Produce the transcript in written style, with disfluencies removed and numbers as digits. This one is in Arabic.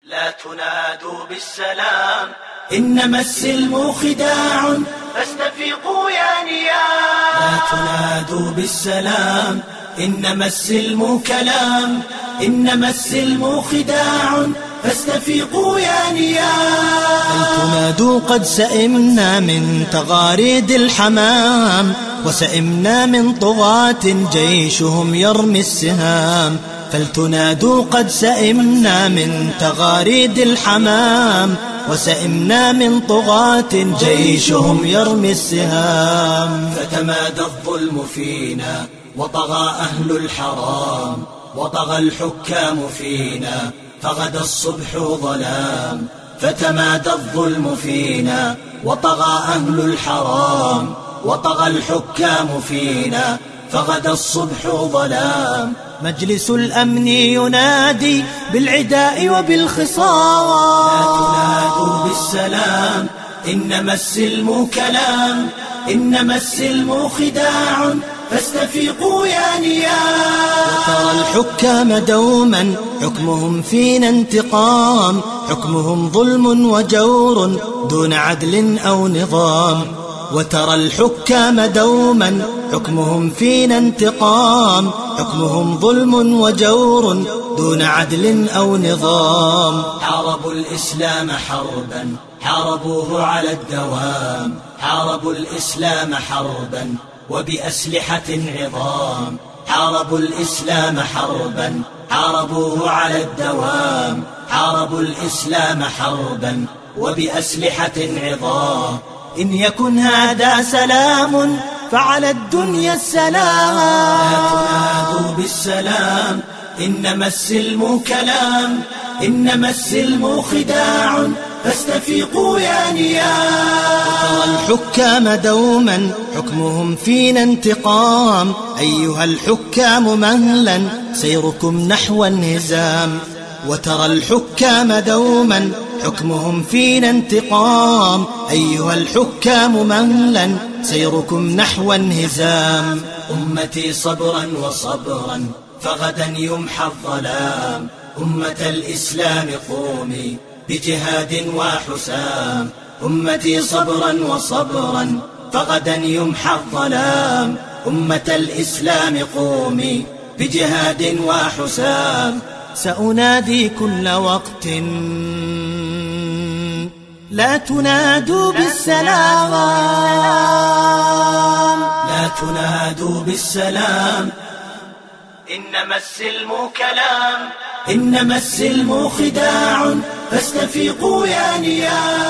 لا تنادوا بالسلام إنما السلم خداع فاستفيقوا يا نيام. لا تنادوا بالسلام إنما السلم كلام، إنما السلم خداع فاستفيقوا يا نيام. بل تنادوا قد سئمنا من تغاريد الحمام، وسئمنا من طغاة جيشهم يرمي السهام. فلتنادوا قد سئمنا من تغاريد الحمام، وسئمنا من طغاة جيشهم يرمي السهام. فتمادى الظلم فينا وطغى أهل الحرام، وطغى الحكام فينا فغدا الصبح ظلام. فتمادى الظلم فينا وطغى أهل الحرام، وطغى الحكام فينا فغدا الصبح ظلام. مجلس الأمن ينادي بالعداء وبالخصام. لا تنادوا بالسلام إنما السلم كلام، إنما السلم خداع فاستفيقوا يا نيام. وترى الحكام دوما حكمهم فينا انتقام، حكمهم ظلم وجور دون عدل أو نظام. وترى الحكام دوما حكمهم فينا انتقام، حكمهم ظلم وجور دون عدل أو نظام. حاربوا الإسلام حربا حاربوه على الدوام، حاربوا الإسلام حربا وبأسلحة عظام. حاربوا الإسلام حربا حاربوه على الدوام، حاربوا الإسلام حربا وبأسلحة عظام. إن يكن هذا سلام فعلى الدنيا السلام. لا تنادوا بالسلام إنما السلم كلام، إنما السلم خداع فاستفيقوا يا نيام. وترى الحكام دوما حكمهم فينا انتقام، أيها الحكام مهلا سيركم نحو النزام. وترى الحكام دوما حكمهم فينا انتقام، أيها الحكام مهلا سيركم نحو النزام. أمتي صبرا وصبرا فغدا يمحى الظلام. أمة الإسلام قومي بجهاد وحسام. أمتي صبرا وصبرا فغدا يمحى الظلام. أمة الإسلام قومي بجهاد وحسام. سأنادي كل وقت لا تنادوا بالسلام. لا تنادوا بالسلام إنما السلم كلام، إنما السلم خداع فاستفيقوا يا نيام.